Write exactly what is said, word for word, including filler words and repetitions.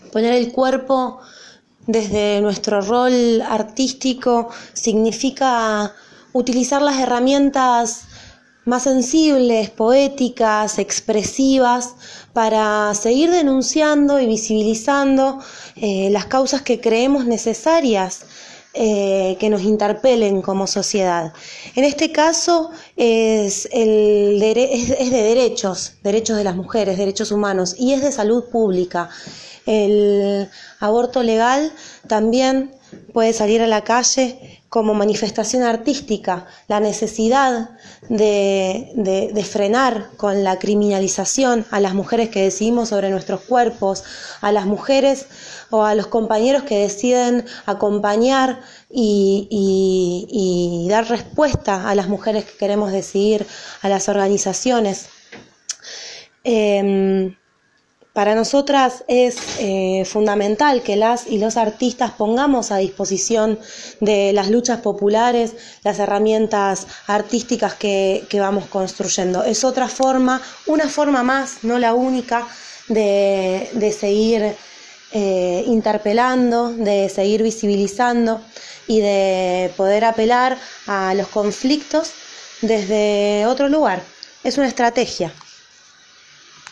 Poner el cuerpo desde nuestro rol artístico significa utilizar las herramientas más sensibles, poéticas, expresivas, para seguir denunciando y visibilizando eh, las causas que creemos necesarias eh, que nos interpelen como sociedad. En este caso es, el dere- es, es de derechos, derechos de las mujeres, derechos humanos, y es de salud pública. El aborto legal también puede salir a la calle como manifestación artística, la necesidad de, de, de frenar con la criminalización a las mujeres que decidimos sobre nuestros cuerpos, a las mujeres o a los compañeros que deciden acompañar y, y, y dar respuesta a las mujeres que queremos decidir, a las organizaciones. Eh, Para nosotras es eh, fundamental que las y los artistas pongamos a disposición de las luchas populares las herramientas artísticas que, que vamos construyendo. Es otra forma, una forma más, no la única, de, de seguir eh, interpelando, de seguir visibilizando y de poder apelar a los conflictos desde otro lugar. Es una estrategia.